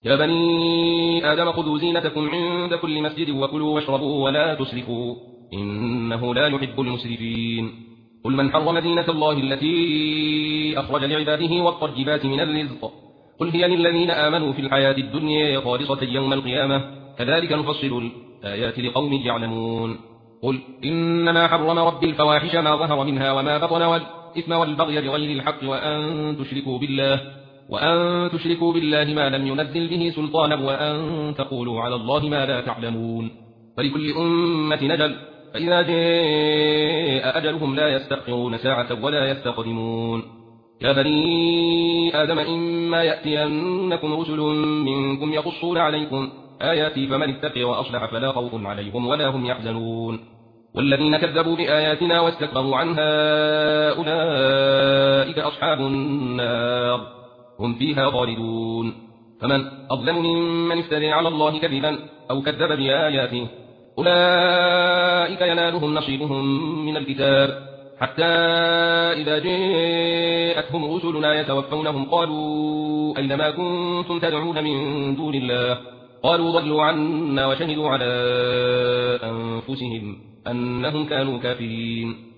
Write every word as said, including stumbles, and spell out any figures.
يا بني آدم خذوا زينتكم عند كل مسجد وكلوا واشربوا ولا تسرفوا إنه لا يحب المسرفين قل من حرم زينة الله التي أخرج لعباده والطيبات من الرزق قل هي للذين آمنوا في الحياة الدنيا خالصة يوم القيامة كذلك نفصل الآيات لقوم يعلمون قل إنما حرم ربي الفواحش ما ظهر منها وما بطن والإثم والبغي بغير الحق وأن تشركوا بالله وأن تشركوا بالله ما لم ينزل به سلطانا وأن تقولوا على الله ما لا تعلمون فلكل أمة نجل فإذا جاء أجلهم لا يستأخرون ساعة ولا يستقدمون يا بني آدم إما يأتينكم رسل منكم يقصون عليكم آياتي فمن اتقي وأصلح فلا خوف عليهم ولا هم يحزنون والذين كذبوا بآياتنا واستكبروا عنها أولئك أصحاب النار هم فيها خالدون فمن أظلم ممن افترى على الله كذبا أو كذب بآياته أولئك ينالهم نصيبهم من الكتاب حتى إذا جاءتهم رسلنا يتوفونهم قالوا أين ما كنتم تدعون من دون الله قالوا ضلوا عنا وشهدوا على أنفسهم أنهم كانوا كافرين